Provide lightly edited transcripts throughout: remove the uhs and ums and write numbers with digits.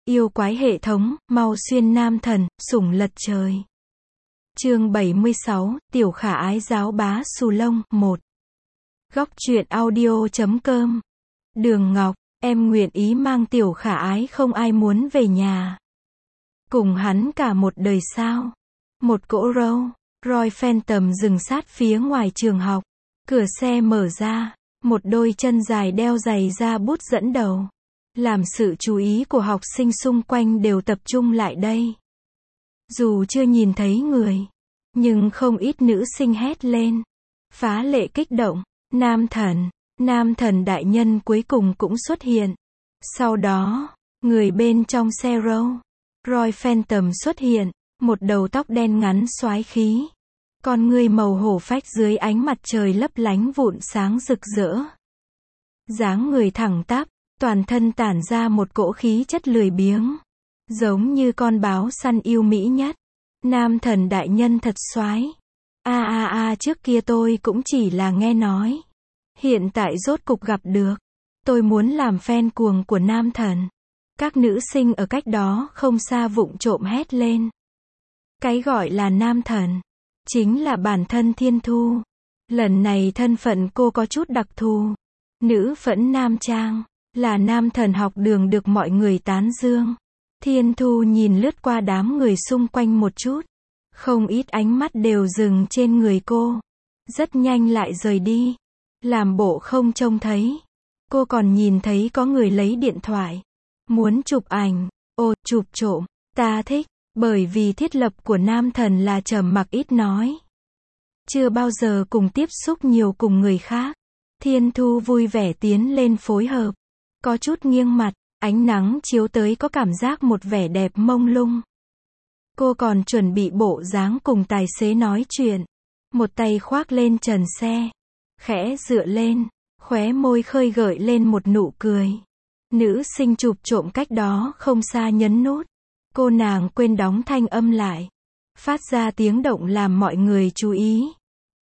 Yêu quái hệ thống, mau xuyên nam thần, sủng lật trời. Chương 76, Tiểu Khả Ái giáo bá xù lông, 1. Góc truyện audio.com. Đường Ngọc, em nguyện ý mang Tiểu Khả Ái không ai muốn về nhà. Cùng hắn cả một đời sao? Một cỗ râu, Roy Phantom dừng sát phía ngoài trường học. Cửa xe mở ra, một đôi chân dài đeo giày da bút dẫn đầu. Làm sự chú ý của học sinh xung quanh đều tập trung lại đây. Dù chưa nhìn thấy người, nhưng không ít nữ sinh hét lên. Phá lệ kích động, nam thần đại nhân cuối cùng cũng xuất hiện. Sau đó, người bên trong xe Roy Phantom xuất hiện, một đầu tóc đen ngắn xoái khí. Con ngươi màu hổ phách dưới ánh mặt trời lấp lánh vụn sáng rực rỡ. Dáng người thẳng tắp, toàn thân tản ra một cỗ khí chất lười biếng. Giống như con báo săn yêu mỹ nhất. Nam thần đại nhân thật soái. Trước kia tôi cũng chỉ là nghe nói. Hiện tại rốt cục gặp được. Tôi muốn làm fan cuồng của nam thần. Các nữ sinh ở cách đó không xa vụng trộm hét lên. Cái gọi là nam thần chính là bản thân Thiên Thu. Lần này thân phận cô có chút đặc thù. Nữ phẫn nam trang, là nam thần học đường được mọi người tán dương. Thiên Thu nhìn lướt qua đám người xung quanh một chút. Không ít ánh mắt đều dừng trên người cô. Rất nhanh lại rời đi. Làm bộ không trông thấy. Cô còn nhìn thấy có người lấy điện thoại. Muốn chụp ảnh. Chụp trộm. Ta thích. Bởi vì thiết lập của nam thần là trầm mặc ít nói. Chưa bao giờ cùng tiếp xúc nhiều cùng người khác. Thiên Thu vui vẻ tiến lên phối hợp. Có chút nghiêng mặt, ánh nắng chiếu tới có cảm giác một vẻ đẹp mông lung. Cô còn chuẩn bị bộ dáng cùng tài xế nói chuyện. Một tay khoác lên trần xe. Khẽ dựa lên, khóe môi khơi gợi lên một nụ cười. Nữ sinh chụp trộm cách đó không xa nhấn nút. Cô nàng quên đóng thanh âm lại. Phát ra tiếng động làm mọi người chú ý.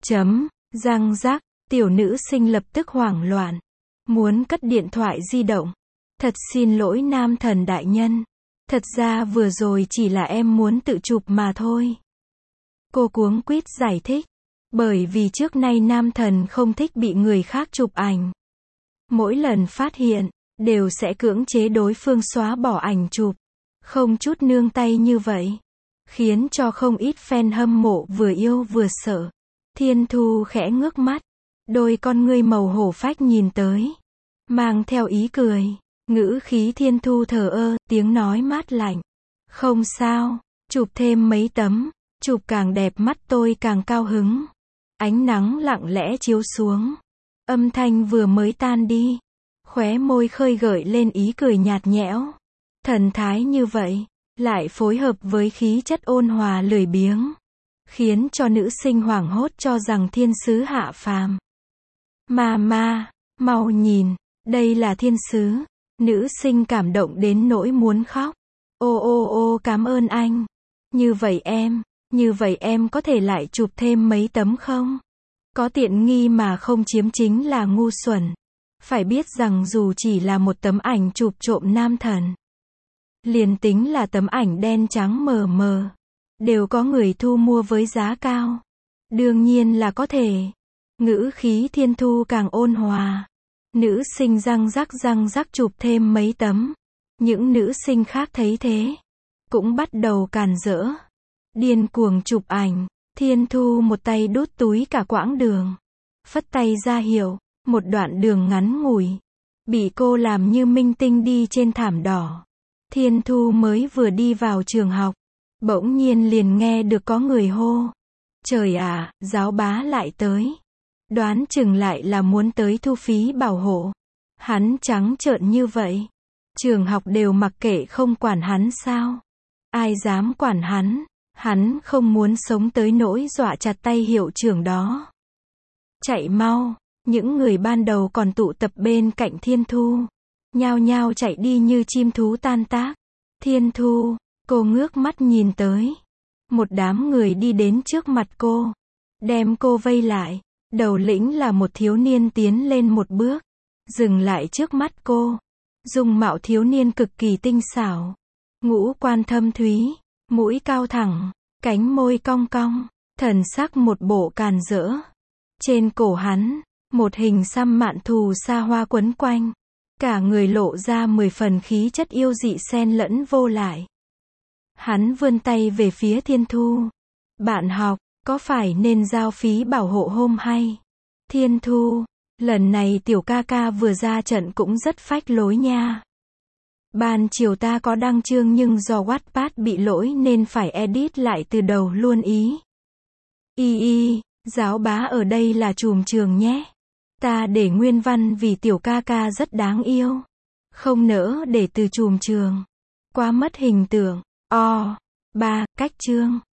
Răng rắc, tiểu nữ sinh lập tức hoảng loạn. Muốn cất điện thoại di động. Thật xin lỗi nam thần đại nhân. Thật ra vừa rồi chỉ là em muốn tự chụp mà thôi. Cô cuống quýt giải thích. Bởi vì trước nay nam thần không thích bị người khác chụp ảnh. Mỗi lần phát hiện, đều sẽ cưỡng chế đối phương xóa bỏ ảnh chụp. Không chút nương tay như vậy. Khiến cho không ít fan hâm mộ vừa yêu vừa sợ. Thiên Thu khẽ ngước mắt. Đôi con ngươi màu hổ phách nhìn tới. Mang theo ý cười. Ngữ khí Thiên Thu thờ ơ, tiếng nói mát lạnh. Không sao, chụp thêm mấy tấm. Chụp càng đẹp mắt tôi càng cao hứng. Ánh nắng lặng lẽ chiếu xuống. Âm thanh vừa mới tan đi. Khóe môi khơi gợi lên ý cười nhạt nhẽo. Thần thái như vậy, lại phối hợp với khí chất ôn hòa lười biếng. Khiến cho nữ sinh hoảng hốt cho rằng thiên sứ hạ phàm. Mama, mau nhìn, đây là thiên sứ. Nữ sinh cảm động đến nỗi muốn khóc. Cảm ơn anh. Như vậy em có thể lại chụp thêm mấy tấm không? Có tiện nghi mà không chiếm chính là ngu xuẩn. Phải biết rằng dù chỉ là một tấm ảnh chụp trộm nam thần. Liền tính là tấm ảnh đen trắng mờ mờ. Đều có người thu mua với giá cao. Đương nhiên là có thể. Ngữ khí Thiên Thu càng ôn hòa. Nữ sinh răng rắc chụp thêm mấy tấm. Những nữ sinh khác thấy thế. Cũng bắt đầu càn rỡ. Điên cuồng chụp ảnh. Thiên Thu một tay đút túi cả quãng đường. Phất tay ra hiệu. Một đoạn đường ngắn ngủi. Bị cô làm như minh tinh đi trên thảm đỏ. Thiên Thu mới vừa đi vào trường học. Bỗng nhiên liền nghe được có người hô. Trời ạ, giáo bá lại tới. Đoán chừng lại là muốn tới thu phí bảo hộ. Hắn trắng trợn như vậy. Trường học đều mặc kệ không quản hắn sao? Ai dám quản hắn? Hắn không muốn sống tới nỗi dọa chặt tay hiệu trưởng đó. Chạy mau. Những người ban đầu còn tụ tập bên cạnh Thiên Thu. Nhao nhao chạy đi như chim thú tan tác. Thiên Thu, cô ngước mắt nhìn tới. Một đám người đi đến trước mặt cô. Đem cô vây lại. Đầu lĩnh là một thiếu niên tiến lên một bước. Dừng lại trước mắt cô. Dung mạo thiếu niên cực kỳ tinh xảo. ngũ quan thâm thúy, mũi cao thẳng, cánh môi cong cong, thần sắc một bộ càn rỡ. Trên cổ hắn, một hình xăm mạn thù sa hoa quấn quanh, cả người lộ ra 10 phần khí chất yêu dị xen lẫn vô lại. Hắn vươn tay về phía Thiên Thu. Bạn học, có phải nên giao phí bảo hộ hôm hay? Thiên Thu, lần này tiểu ca ca vừa ra trận cũng rất phách lối nha. Ban chiều ta có đăng chương nhưng do Wattpad bị lỗi nên phải edit lại từ đầu luôn ý. Giáo bá ở đây là trùm trường nhé. Ta để nguyên văn vì tiểu ca ca rất đáng yêu. Không nỡ để từ trùm trường. Quá mất hình tượng. Cách chương.